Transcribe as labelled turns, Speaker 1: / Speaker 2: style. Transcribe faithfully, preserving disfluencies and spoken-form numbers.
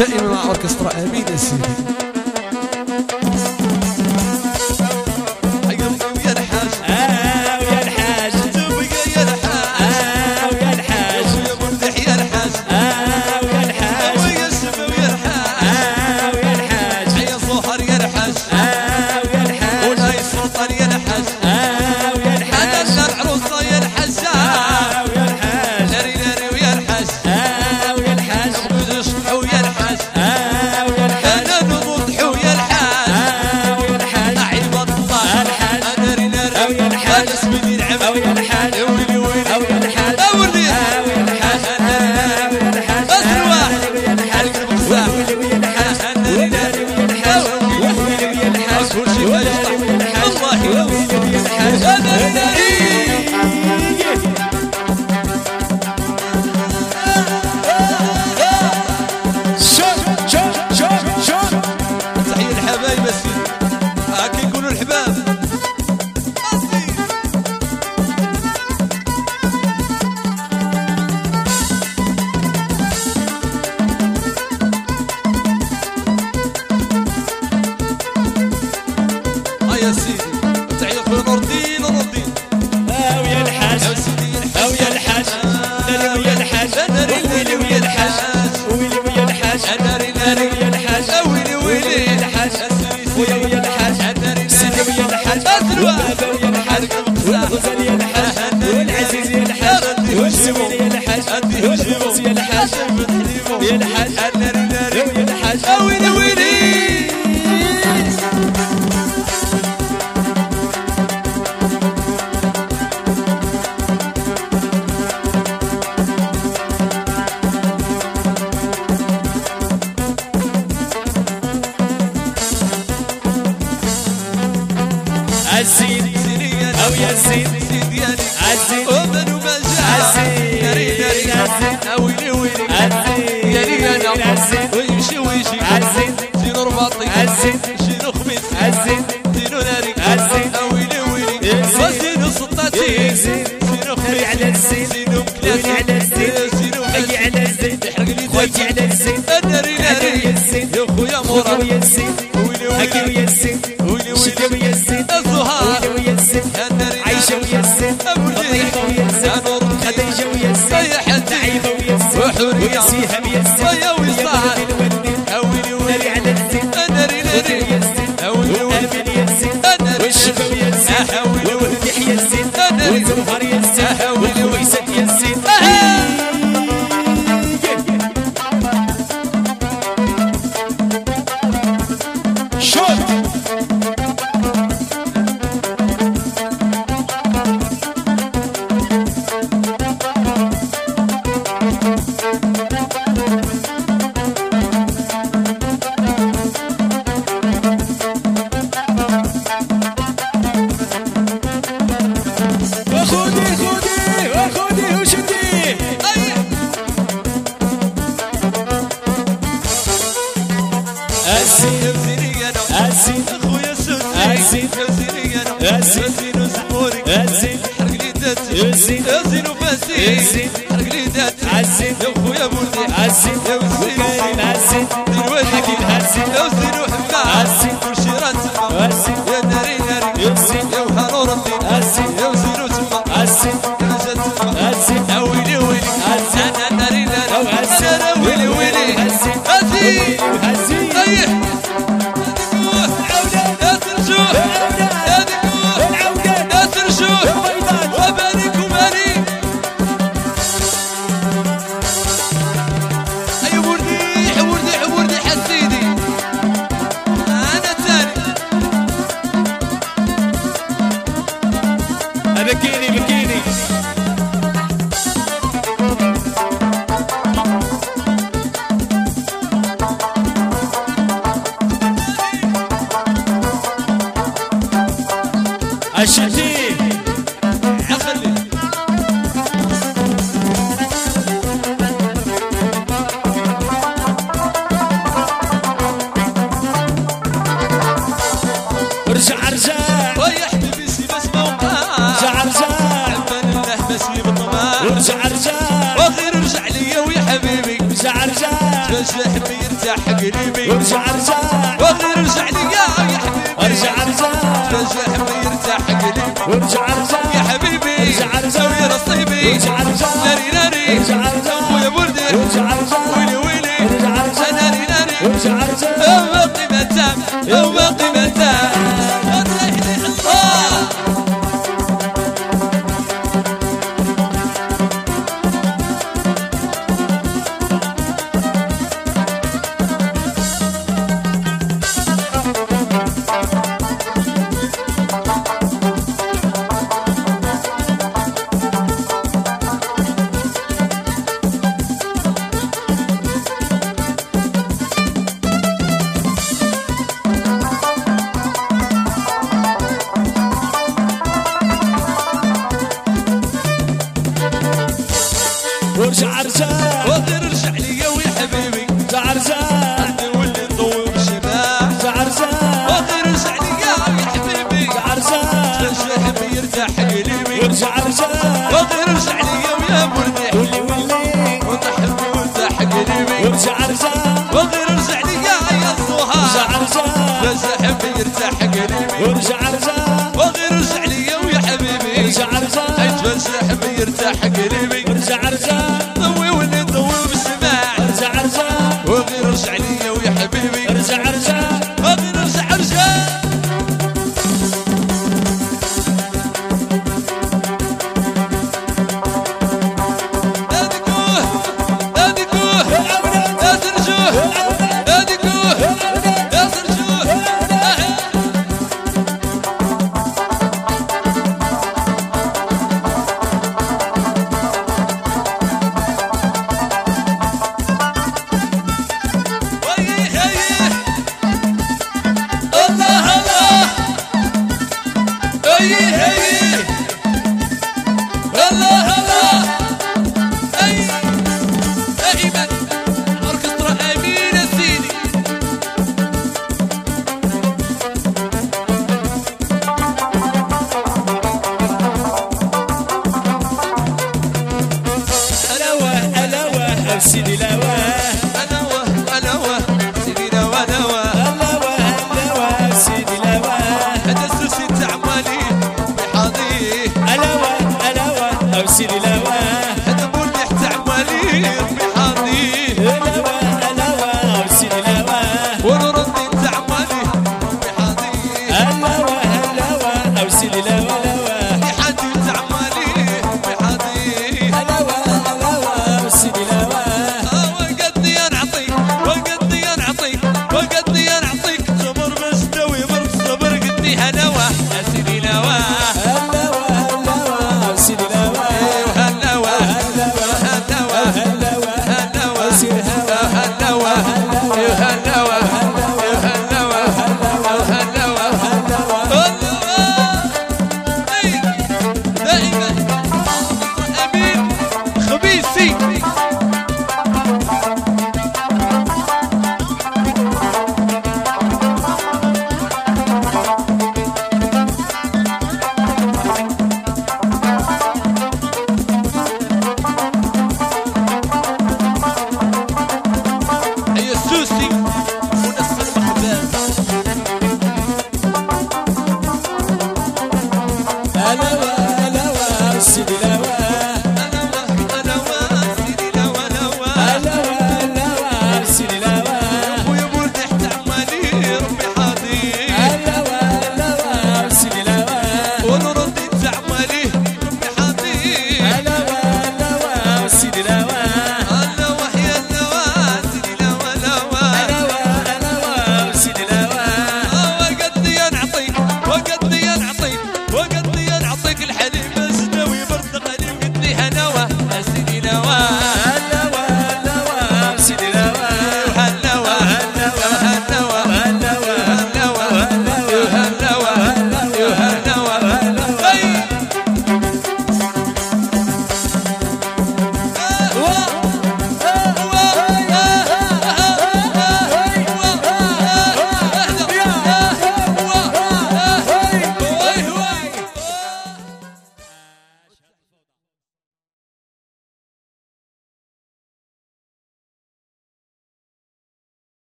Speaker 1: دائما مع اوركسترا امين يا سيدي. يا سيدي تعيط في نور الدين ونور الدين.
Speaker 2: او يا الحاج او يا الحاج ناري ويا الحاج ويلي ويا الحاج ويلي ويا الحاج ناري ناري ويا الحاج ويلي ويلي الحاج ويا ويا الحاج سيدي ويا الحاج وبابا ويا الحاج والغزال يا الحاج والعزيز يا الحاج والزويل يا الحاج والخبز يا الحاج يا الحاج ناري ناري ويا الحاج ويلي ويلي. عزيز او يا زين عزيز
Speaker 1: ومن ومجا
Speaker 2: عزيز
Speaker 1: ناري ناري
Speaker 2: عزيز
Speaker 1: ويلي ويلي
Speaker 2: عزيز
Speaker 1: يا لي
Speaker 2: عزيز
Speaker 1: ويمشي ويجي
Speaker 2: عزيز
Speaker 1: زينو رباطي
Speaker 2: عزيز
Speaker 1: زينو خميس
Speaker 2: عزيز
Speaker 1: زينو ناري
Speaker 2: عزيز
Speaker 1: ويلي ويلي وزينو سطاتي زينو
Speaker 2: ناري على الزين
Speaker 1: زينو
Speaker 2: ويلي على الزين
Speaker 1: زينو
Speaker 2: اي على الزين
Speaker 1: يحرق لي
Speaker 2: خويتي على الزين
Speaker 1: ناري ناري
Speaker 2: يا الزين
Speaker 1: يا خويا
Speaker 2: خويا
Speaker 1: مورا
Speaker 2: ويا الزين
Speaker 1: ويلي
Speaker 2: حكي
Speaker 1: ويلي
Speaker 2: ويا الزين
Speaker 1: ويلي
Speaker 2: شدة
Speaker 1: ويلي
Speaker 2: ويا الزين
Speaker 1: الزهار
Speaker 2: ويلي ويا الزين عايشة ويا الزين لطيفة ويا الزين خديجة ويا الزين نعيمة ويا الزين ويا سيهام ويا الزين
Speaker 1: ويا وصال
Speaker 2: ويلي ويلي ناري على الزين
Speaker 1: ناري ناري
Speaker 2: ويا الزين
Speaker 1: ويلي ويلي
Speaker 2: وآمن يا الزين والشفا ويا الزين وولدح يا الزين والزهر يا الزين والكويسات يا الزين.
Speaker 1: أزين أخويا سني أزين أزين وزموري أزين حرق لي داتي أزين أزين وفاسي أزين حرق لي داتي أزين يا أخويا بولدي أزين يا وزين أزين دلوقتي حكيم أزين يا وزين وحبا أزين كل شي راه تما أزين يا ناري ناري أزين يا وهانور الدين أزين يا وزين وتما أزين يا جات تما أزين يا ويلي ويلي أزين أنا ناري ناري أنا ويلي ويلي أزين أزين أزين طيح
Speaker 2: بكيني بكيني الشتي
Speaker 1: أخلي
Speaker 2: ارجع ارجع
Speaker 1: ويا حبيبي سيب اسمه
Speaker 2: ارجع ارجع
Speaker 1: عبان الله بسيب الطمع
Speaker 2: ارجع ارجع
Speaker 1: وغير ارجع ليا ويا حبيبي
Speaker 2: ارجع ارجع
Speaker 1: فاش حبي يرتاح قلبي
Speaker 2: ارجع ارجع
Speaker 1: وغير ارجع لي يا حبيبي
Speaker 2: ارجع ارجع
Speaker 1: رجع ما يرتاح قلبي
Speaker 2: ارجع ارجع
Speaker 1: يا حبيبي
Speaker 2: ارجع ارجع
Speaker 1: ويا نصيبي
Speaker 2: ارجع ارجع
Speaker 1: ناري ناري
Speaker 2: ارجع ارجع
Speaker 1: ويا بردي
Speaker 2: ارجع ارجع
Speaker 1: ويلي ويلي
Speaker 2: ارجع ارجع
Speaker 1: ناري ناري
Speaker 2: ارجع ارجع
Speaker 1: يوم قيمته يوم قيمته الله
Speaker 2: ارجع ارجع
Speaker 1: وغير ارجع لي ويا حبيبي
Speaker 2: ارجع ارجع
Speaker 1: نولي نضوي بالشماع
Speaker 2: ارجع ارجع
Speaker 1: وغير ارجع لي يا حبيبي
Speaker 2: ارجع ارجع
Speaker 1: رجع ما يرتاح قلبي
Speaker 2: ارجع ارجع
Speaker 1: وغير ارجع لي ويا بردي
Speaker 2: ولي ولي
Speaker 1: وتحبي وارتاح قلبي
Speaker 2: ارجع ارجع
Speaker 1: وغير ارجع لي يا
Speaker 2: ارجع
Speaker 1: الصهاع
Speaker 2: ارجع
Speaker 1: رجع ما يرتاح قلبي
Speaker 2: ارجع ارجع
Speaker 1: وغير ارجع لي ويا حبيبي
Speaker 2: ارجع ارجع
Speaker 1: رجع ما يرتاح قلبي
Speaker 2: ارجع ارجع
Speaker 1: ضوي ولي نضوي بالسماع
Speaker 2: ارجع ارجع
Speaker 1: وغير ارجع لي ويا حبيبي
Speaker 2: ارجع ارجع
Speaker 1: وغير ارجع ارجع
Speaker 2: سيدي لا